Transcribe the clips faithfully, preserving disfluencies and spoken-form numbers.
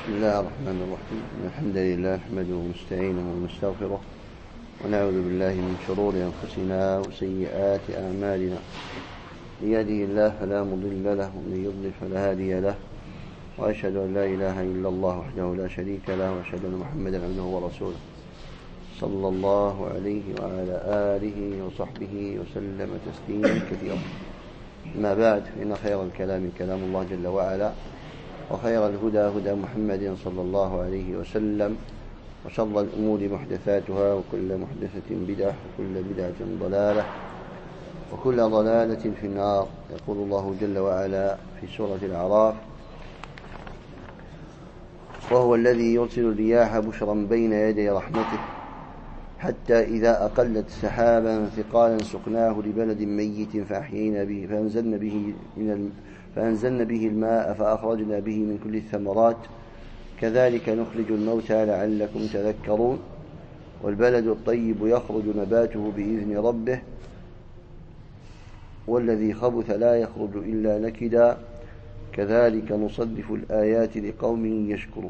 بسم الله الرحمن الرحيم. الحمد لله نحمده ونستعينه ونستغفره ونعوذ بالله من شرور أنفسنا وسيئات أعمالنا. من يهده الله فلا مضل له ومن يضلل فلا هادي له، وأشهد أن لا إله إلا الله وحده لا شريك له، وأشهد أن محمدا عبده ورسوله صلى الله عليه وعلى آله وصحبه وسلم تسليما كثيرا. ما بعد، فإن خير الكلام كلام الله جل وعلا، وخير الهدى هدى محمد صلى الله عليه وسلم، وشر الأمور محدثاتها، وكل محدثة بدعة، وكل بدعة ضلالة، وكل ضلالة في النار. يقول الله جل وعلا في سورة الأعراف: وهو الذي يرسل الرياح بشرا بين يدي رحمته حتى إذا أقلت سحابا ثقالا سقناه لبلد ميت فأحيينا به فأنزلنا به من الم... فأنزلنا به الماء فأخرجنا به من كل الثمرات كذلك نخرج الموتى لعلكم تذكرون. والبلد الطيب يخرج نباته بإذن ربه والذي خبث لا يخرج إلا نكدا كذلك نصدف الآيات لقوم يشكرون.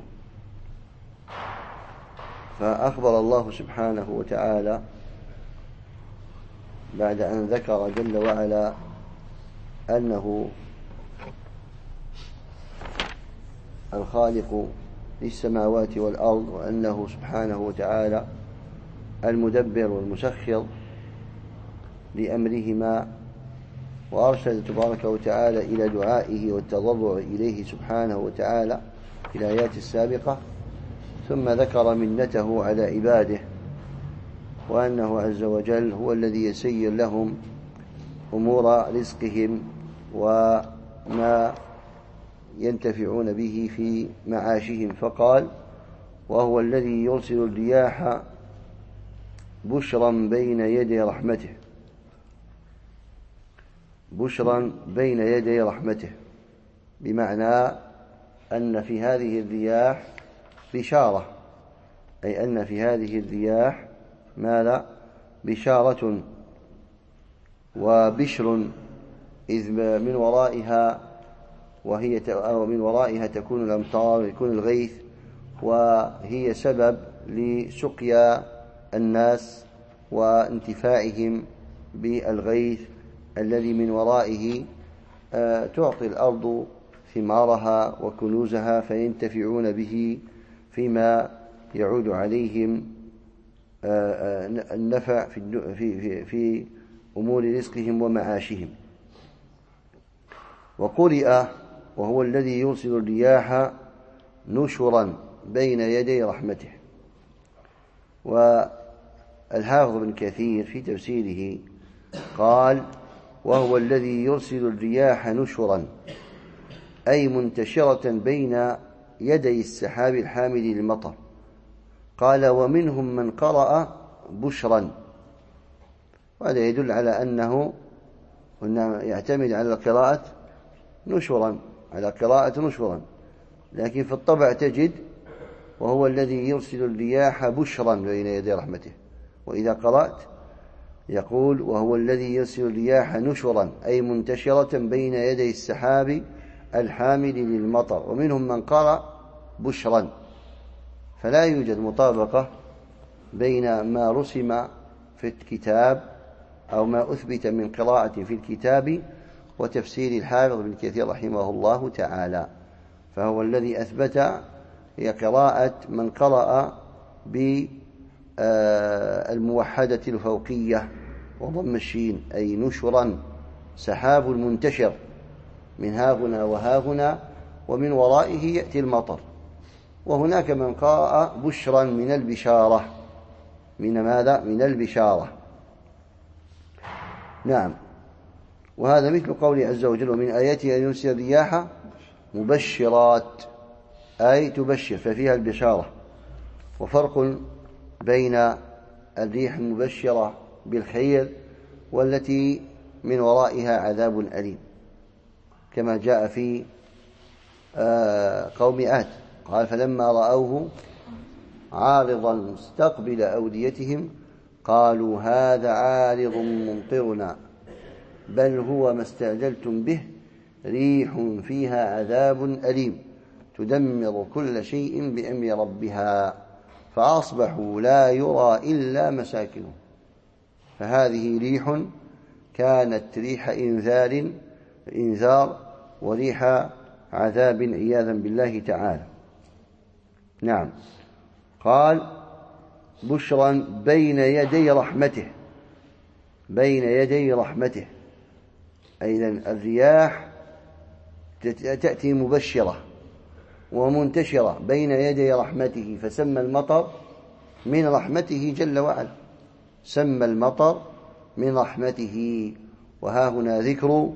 فأخبر الله سبحانه وتعالى بعد أن ذكر جل وعلا أنه الخالق للسماوات والأرض، وأنه سبحانه وتعالى المدبر والمسخر لأمرهما، وأرشد تبارك وتعالى إلى دعائه والتضرع إليه سبحانه وتعالى في الآيات السابقة، ثم ذكر منته على عباده، وأنه عز وجل هو الذي يسير لهم أمور رزقهم وما ينتفعون به في معاشهم. فقال: وهو الذي يرسل الرياح بشرا بين يدي رحمته. بشرا بين يدي رحمته بمعنى أن في هذه الرياح بشارة، أي أن في هذه الرياح ماذا؟ بشارة وبشر، إذ من ورائها وهي أو من ورائها تكون الأمطار ويكون الغيث، وهي سبب لسقيا الناس وانتفاعهم بالغيث الذي من ورائه تعطي الأرض ثمارها وكنوزها فينتفعون به فيما يعود عليهم النفع في في في أمور رزقهم ومعاشهم. وقرئ: وهو الذي يرسل الرياح نشرا بين يدي رحمته. والحافظ بن كثير في تفسيره قال: وهو الذي يرسل الرياح نشرا أي منتشرة بين يدي السحاب الحامل للمطر. قال: ومنهم من قرأ بشرا، وهذا يدل على أنه يعتمد على القراءة نشرا، على قراءة نشرا، لكن في الطبع تجد وهو الذي يرسل الرياح بشرا بين يدي رحمته. وإذا قرأت يقول: وهو الذي يرسل الرياح نشرا أي منتشرة بين يدي السحاب الحامل للمطر. ومنهم من قرأ بشرا، فلا يوجد مطابقة بين ما رسم في الكتاب أو ما أثبت من قراءة في الكتاب وتفسير الحافظ بن كثير رحمه الله تعالى. فهو الذي أثبت هي قراءة من قرأ بالموحدة الفوقية وضم الشين، أي نشرا سحاب منتشر من ها هنا وها هنا ومن ورائه يأتي المطر. وهناك من قرأ بشرا من البشارة، من ماذا؟ من البشارة. نعم. وهذا مثل قوله عز وجل: ومن آياته أن يرسل الرياح مبشرات أي تبشر، ففيها البشارة. وفرق بين الريح المبشرة بالخير والتي من ورائها عذاب أليم، كما جاء في قوم عاد. قال: فلما رأوه عارضا مستقبل أوديتهم قالوا هذا عارض ممطرنا بل هو ما استعجلتم به ريح فيها عذاب أليم تدمر كل شيء بأمر ربها فأصبحوا لا يرى إلا مساكنهم. فهذه ريح كانت ريح إنذار إنذار وريح عذاب عياذا بالله تعالى. نعم. قال بشرا بين يدي رحمته، بين يدي رحمته، أيضا الرياح تأتي مبشرة ومنتشرة بين يدي رحمته، فسمى المطر من رحمته جل وعلا، سمى المطر من رحمته. وها هنا ذكر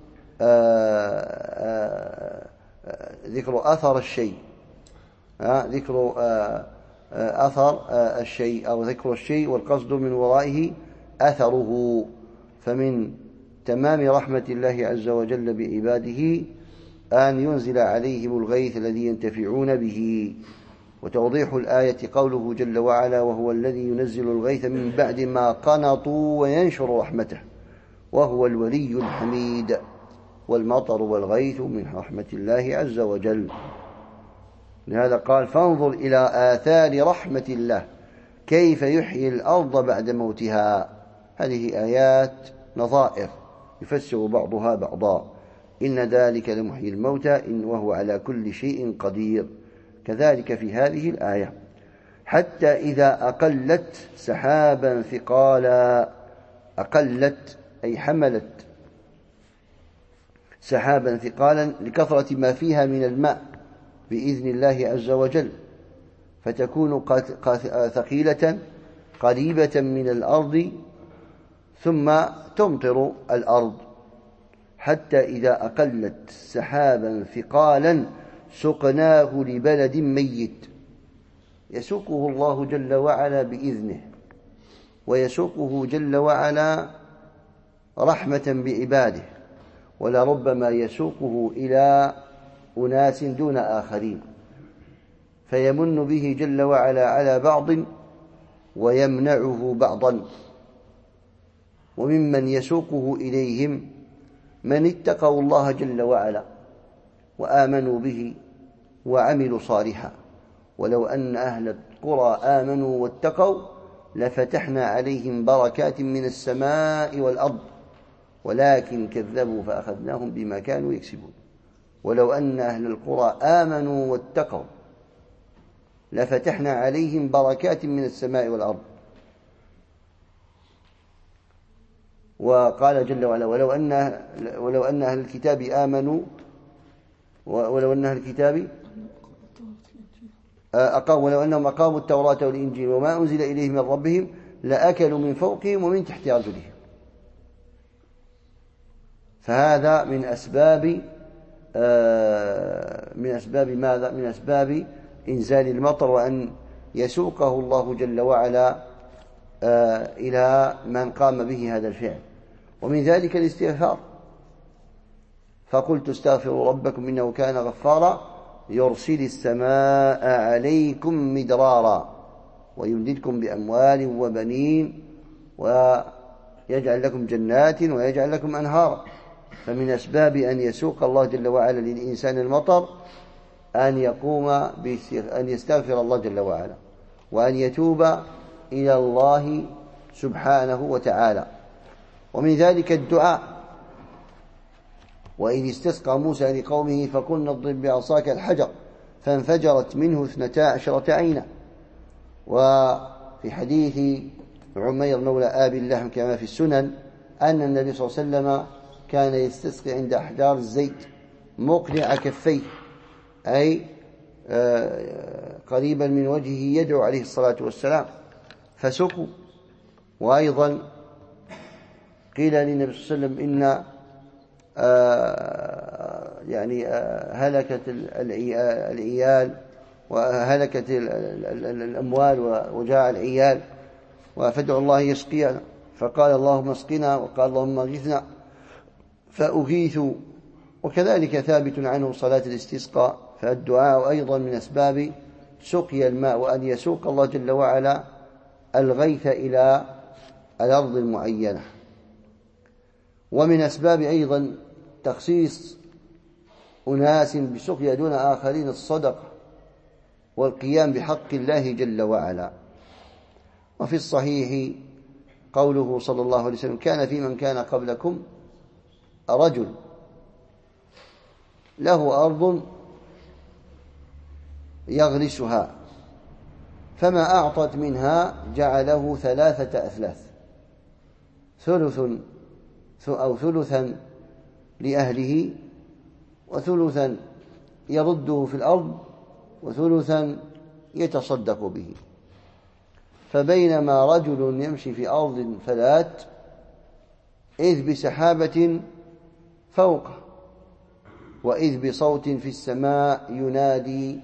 آآ آآ ذكر أثر الشيء، ذكر أثر الشيء أو ذكر الشيء والقصد من ورائه أثره. فمن تمام رحمة الله عز وجل بعباده أن ينزل عليهم الغيث الذي ينتفعون به. وتوضيح الآية قوله جل وعلا وهو الذي ينزل الغيث من بعد ما قنطوا وينشر رحمته وهو الولي الحميد. والمطر والغيث من رحمة الله عز وجل. لهذا قال فانظر إلى آثار رحمة الله كيف يحيي الأرض بعد موتها. هذه آيات نظائر يفسر بعضها بعضا. إن ذلك لمحيي الموتى إن وهو على كل شيء قدير. كذلك في هذه الآية حتى إذا أقلت سحابا ثقالا، أقلت أي حملت سحابا ثقالا لكثرة ما فيها من الماء بإذن الله عز وجل، فتكون ثقيلة قريبة من الأرض ثم تمطر الأرض. حتى إذا أقلت سحابا ثقالا سقناه لبلد ميت، يسوقه الله جل وعلا بإذنه، ويسوقه جل وعلا رحمة بعباده، ولربما يسوقه إلى أناس دون آخرين، فيمن به جل وعلا على بعض ويمنعه بعضا. وممن يسوقه إليهم من اتقوا الله جل وعلا وآمنوا به وعملوا صالحا. ولو أن أهل القرى آمنوا واتقوا لفتحنا عليهم بركات من السماء والأرض ولكن كذبوا فأخذناهم بما كانوا يكسبون. ولو أن أهل القرى آمنوا واتقوا لفتحنا عليهم بركات من السماء والأرض. وقال جل وعلا ولو أن ولو أن أهل الكتاب آمنوا ولو أن أهل الكتاب أقاموا ولو أنهم أقاموا التوراة والإنجيل وما أنزل إليهم من ربهم لأكلوا من فوقهم ومن تحت أرجلهم. فهذا من أسباب من أسباب ماذا؟ من أسباب إنزال المطر، وأن يسوقه الله جل وعلا إلى من قام به هذا الفعل. ومن ذلك الاستغفار، فقلت استغفروا ربكم إنه كان غفارا يرسل السماء عليكم مدرارا ويمددكم بأموال وبنين ويجعل لكم جنات ويجعل لكم أنهارا. فمن أسباب أن يسوق الله جل وعلا للإنسان المطر أن يقوم أن يستغفر الله جل وعلا وأن يتوب إلى الله سبحانه وتعالى. ومن ذلك الدعاء، وإذ استسقى موسى لقومه فقلنا اضرب بعصاك الحجر فانفجرت منه اثنتا عشرة عينا. وفي حديث عمير مولى آبي اللحم كما في السنن أن النبي صلى الله عليه وسلم كان يستسقي عند أحجار الزيت مقنع كفيه، أي قريبا من وجهه يدعو عليه الصلاة والسلام فسقوا. وأيضا قيل للنبي صلى الله عليه وسلم إن آه يعني آه هلكت العيال وهلكت الأموال وجاء العيال فادعوا الله يسقينا، فقال اللهم اسقنا، وقال اللهم اغثنا فأغيثوا. وكذلك ثابت عنه صلاة الاستسقاء. فالدعاء أيضا من أسباب سقي الماء، وأن يسوق الله جل وعلا الغيث إلى الأرض المعينة. ومن أسباب أيضا تخصيص أناس بسقيا دون آخرين الصدقة والقيام بحق الله جل وعلا. وفي الصحيح قوله صلى الله عليه وسلم: كان في من كان قبلكم رجل له أرض يغرسها، فما أعطت منها جعله ثلاثة أثلاث، ثلث أو ثلثا لأهله، وثلثا يرده في الأرض، وثلثا يتصدق به. فبينما رجل يمشي في أرض فلات إذ بسحابة فوقه، وإذ بصوت في السماء ينادي: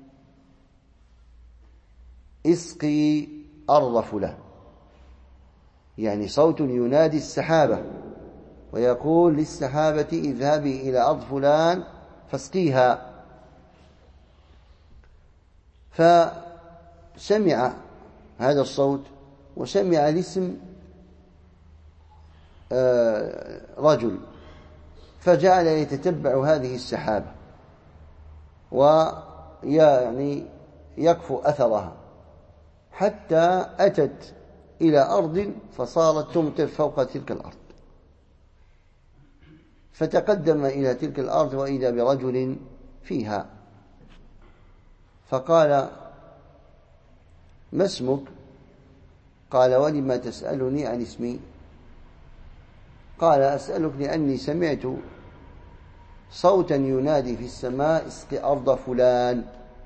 اسقي أرض فلان، يعني صوت ينادي السحابة ويقول للسحابة: اذهبي إلى أرض فلان فاسقيها. فسمع هذا الصوت وسمع الاسم رجل، فجعل يتتبع هذه السحابة ويعني يكفو أثرها، حتى أتت إلى أرض فصارت تمطر فوق تلك الأرض. فتقدم إلى تلك الأرض وإذا برجل فيها، فقال: ما اسمك؟ قال: ولم تسألني عن اسمي؟ قال: أسألك لأني سمعت صوتا ينادي في السماء: اسق أرض فلان،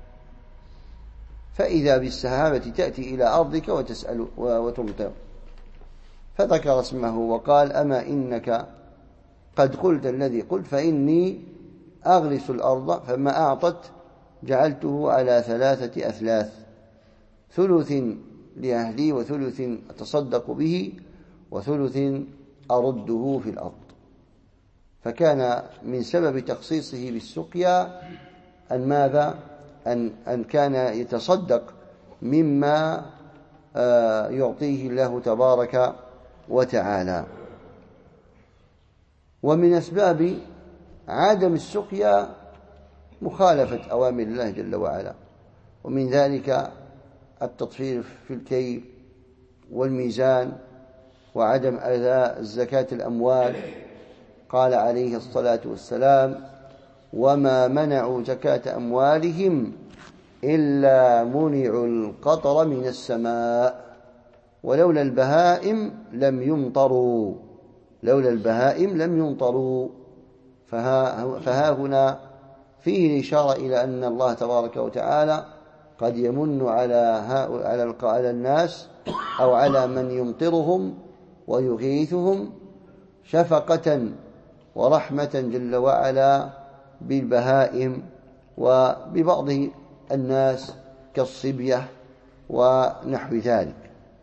فإذا بالسحابة تأتي إلى أرضك وتسأل وتمطر. فذكر اسمه وقال: أما إنك قد قلت الذي قلت، فإني أغرس الأرض فما أعطت جعلته على ثلاثة أثلاث، ثلث لأهلي، وثلث أتصدق به، وثلث أرده في الأرض. فكان من سبب تخصيصه بالسقيا أن ماذا؟ أن, أن كان يتصدق مما يعطيه الله تبارك وتعالى. ومن أسباب عدم السقيا مخالفة أوامر الله جل وعلا، ومن ذلك التطفيف في الكيل والميزان، وعدم أداء زكاة الأموال. قال عليه الصلاة والسلام: وما منعوا زكاة أموالهم إلا منعوا القطر من السماء، ولولا البهائم لم يمطروا لولا البهائم لم يمطروا. فها, فها هنا فيه الإشارة إلى أن الله تبارك وتعالى قد يمن على, على, على الناس أو على من يمطرهم ويغيثهم شفقة ورحمة جل وعلا بالبهائم وببعض الناس كالصبية ونحو ذلك.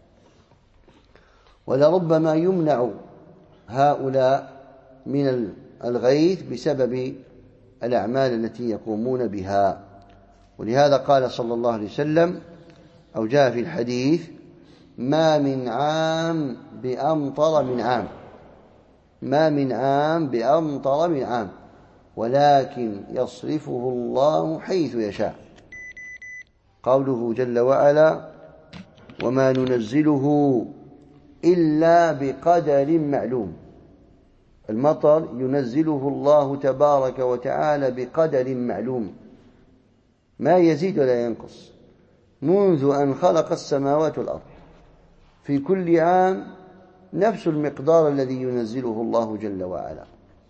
ولربما يمنع هؤلاء من الغيث بسبب الأعمال التي يقومون بها. ولهذا قال صلى الله عليه وسلم، أو جاء في الحديث: ما من عام بأمطر من عام ما من عام بأمطر من عام ولكن يصرفه الله حيث يشاء. قوله جل وعلا: وما ننزله إلا بقدر معلوم. المطر ينزله الله تبارك وتعالى بقدر معلوم، ما يزيد ولا ينقص، منذ أن خلق السماوات والأرض، في كل عام نفس المقدار الذي ينزله الله جل وعلا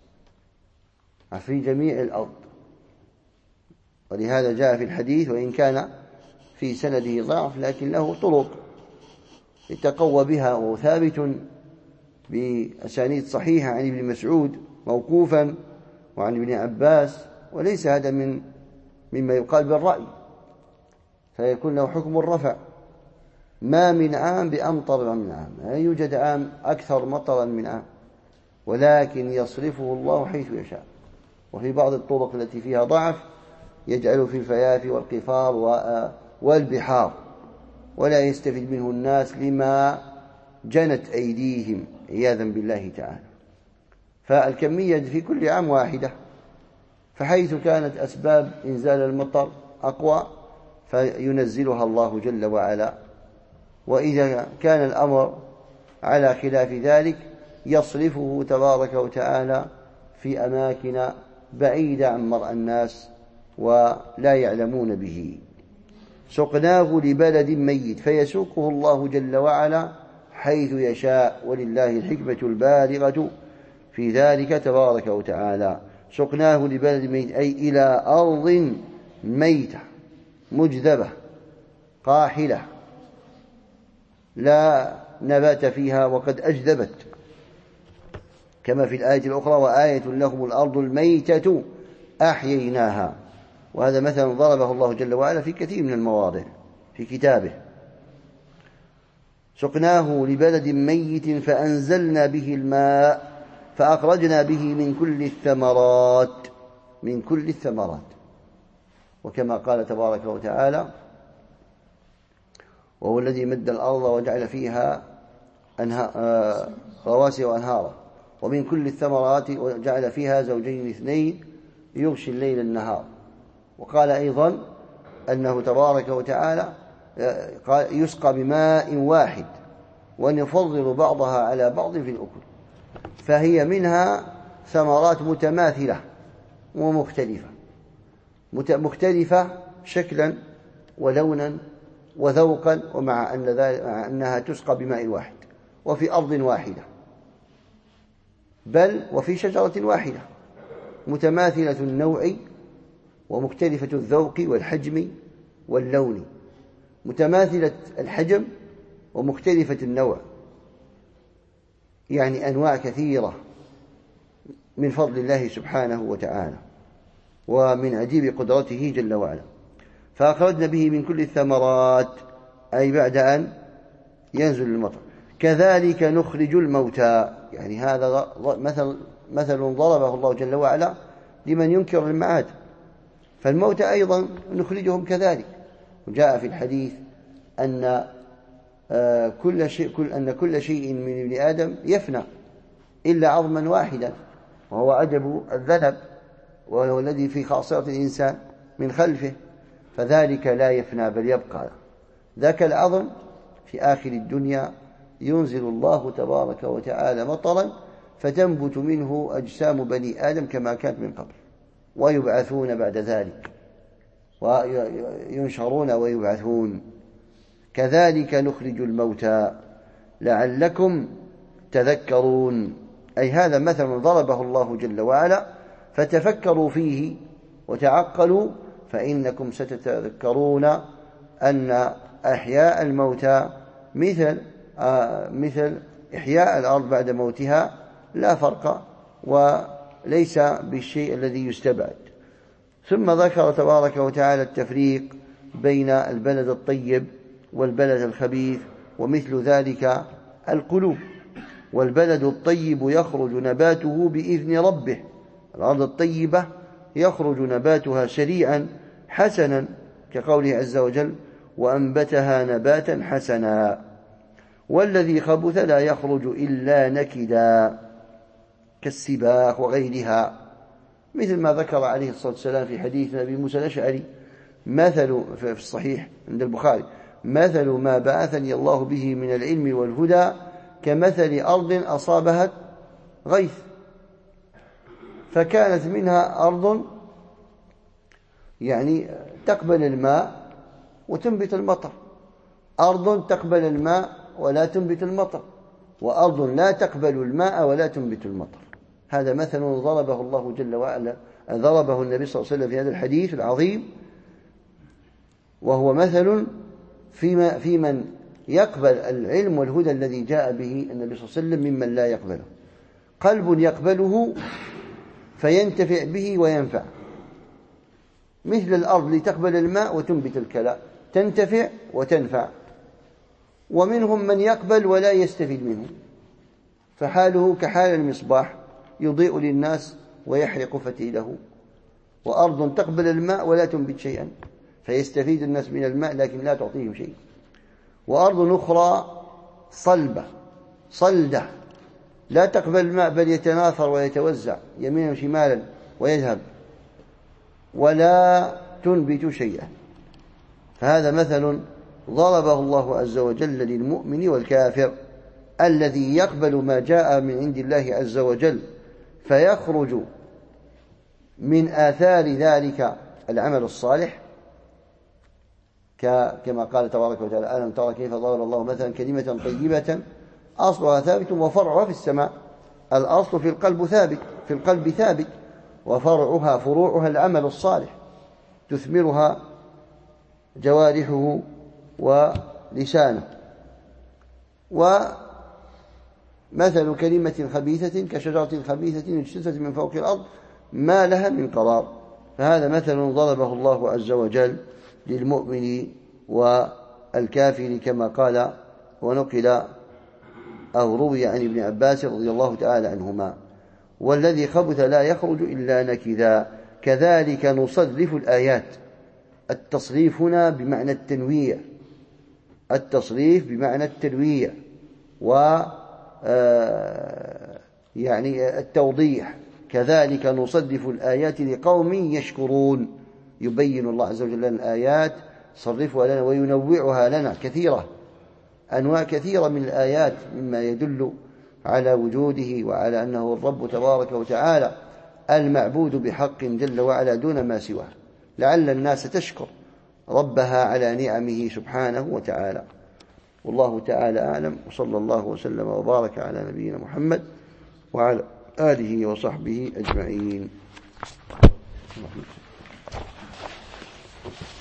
في جميع الأرض. ولهذا جاء في الحديث، وإن كان في سنده ضعف لكن له طرق يتقوى بها، وهو ثابت بأسانيد صحيحة عن ابن مسعود موقوفا وعن ابن عباس، وليس هذا من مما يقال بالرأي، فيكون له حكم الرفع. ما من عام بأمطر من عام، لا يوجد عام أكثر مطرا من عام، ولكن يصرفه الله حيث يشاء. وفي بعض الطرق التي فيها ضعف يجعل في الفيافي والقفار والبحار، ولا يستفيد منه الناس لما جنت أيديهم عياذا بالله تعالى. فالكمية في كل عام واحدة، فحيث كانت أسباب إنزال المطر أقوى فينزلها الله جل وعلا، وإذا كان الأمر على خلاف ذلك يصرفه تبارك وتعالى في أماكن بعيدة عن مرء الناس ولا يعلمون به. سقناه لبلد ميت فيسوقه الله جل وعلا حيث يشاء، ولله الحكمة البالغة في ذلك تبارك وتعالى. سقناه لبلد ميت أي إلى أرض ميتة مجذبة قاحلة لا نبات فيها وقد أجذبت، كما في الآية الأخرى وآية لهم الأرض الميتة أحييناها. وهذا مثلا ضربه الله جل وعلا في كثير من المواضع في كتابه. سقناه لبلد ميت فأنزلنا به الماء فأخرجنا به من كل الثمرات من كل الثمرات وكما قال تبارك وتعالى وهو الذي مد الأرض وجعل فيها رواسي وأنهارا ومن كل الثمرات وجعل فيها زوجين اثنين يغشي الليل النهار. وقال أيضا أنه تبارك وتعالى يسقى بماء واحد ونفضل بعضها على بعض في الأكل، فهي منها ثمرات متماثلة ومختلفة مختلفة شكلا ولونا وذوقا، ومع أن ذلك مع أنها تسقى بماء واحد وفي أرض واحدة، بل وفي شجرة واحدة متماثلة النوع ومختلفة الذوق والحجم واللون، متماثلة الحجم ومختلفة النوع، يعني أنواع كثيرة من فضل الله سبحانه وتعالى ومن عجيب قدرته جل وعلا. فأخرجنا به من كل الثمرات أي بعد أن ينزل المطر. كذلك نخرج الموتى، يعني هذا مثل مثل ضربه الله جل وعلا لمن ينكر المعاد، فالموتى أيضا نخرجهم كذلك. وجاء في الحديث أن كل شيء كل أن كل شيء من ابن آدم يفنى إلا عظما واحدا وهو عجب الذنب وهو الذي في خاصرة الإنسان من خلفه، فذلك لا يفنى بل يبقى. ذاك العظم في آخر الدنيا ينزل الله تبارك وتعالى مطرا فتنبت منه أجسام بني آدم كما كانت من قبل، ويبعثون بعد ذلك وينشرون ويبعثون. كذلك نخرج الموتى لعلكم تذكرون، أي هذا مثل ضربه الله جل وعلا فتفكروا فيه وتعقلوا فإنكم ستتذكرون أن أحياء الموتى مثل آه مثل إحياء الأرض بعد موتها لا فرق وليس بالشيء الذي يستبعد. ثم ذكر تبارك وتعالى التفريق بين البلد الطيب والبلد الخبيث، ومثل ذلك القلوب. والبلد الطيب يخرج نباته بإذن ربه، الأرض الطيبة يخرج نباتها سريعا حسنا كقوله عز وجل وأنبتها نباتا حسنا. والذي خبث لا يخرج إلا نكدا كالسباق وغيرها، مثل ما ذكر عليه الصلاة والسلام في حديث أبي موسى الأشعري مثل في الصحيح عند البخاري مثل ما بعثني الله به من العلم والهدى كمثل أرض أصابها غيث فكانت منها أرض يعني تقبل الماء وتنبت المطر، أرض تقبل الماء ولا تنبت المطر، وأرض لا تقبل الماء ولا تنبت المطر. هذا مثل ضربه الله جل وعلا ضربه النبي صلى الله عليه وسلم في هذا الحديث العظيم، وهو مثل فيما في من يقبل العلم والهدى الذي جاء به النبي صلى الله عليه وسلم ممن لا يقبله. قلب يقبله فينتفع به وينفع، مثل الأرض لتقبل الماء وتنبت الكلاء تنتفع وتنفع. ومنهم من يقبل ولا يستفيد منه، فحاله كحال المصباح يضيء للناس ويحرق فتيله. وأرض تقبل الماء ولا تنبت شيئا فيستفيد الناس من الماء لكن لا تعطيهم شيء. وأرض أخرى صلبة صلدة لا تقبل الماء بل يتناثر ويتوزع يمينا وشمالا ويذهب، ولا تنبت شيئا. فهذا مثل ضربه الله عز وجل للمؤمن والكافر الذي يقبل ما جاء من عند الله عز وجل فيخرج من آثار ذلك العمل الصالح، كما قال تبارك وتعالى: ألم ترى كيف ضرب الله مثلا كلمة طيبة أصلها ثابت وفرعها في السماء. الأصل في القلب ثابت في القلب ثابت وفرعها فروعها العمل الصالح تثمرها جوارحه ولسانه. ومثل كلمة خبيثة كشجرة خبيثة اجتثت من فوق الأرض ما لها من قرار. فهذا مثل ضربه الله عز وجل للمؤمن والكافر كما قال ونقل أو روي عن ابن عباس رضي الله تعالى عنهما: والذي خبث لا يخرج إلا نكذا كذلك نصرف الآيات. التصريف هنا بمعنى التنويع، التصريف بمعنى التنويع و يعني التوضيح. كذلك نصرف الآيات لقوم يشكرون. يبين الله عز وجل لنا الآيات، صرفها لنا وينوعها لنا كثيرة، أنواع كثيرة من الآيات مما يدل على وجوده وعلى أنه الرب تبارك وتعالى المعبود بحق جل وعلا دون ما سواه، لعل الناس تشكر ربها على نعمه سبحانه وتعالى. والله تعالى أعلم، وصلى الله وسلم وبارك على نبينا محمد وعلى آله وصحبه أجمعين.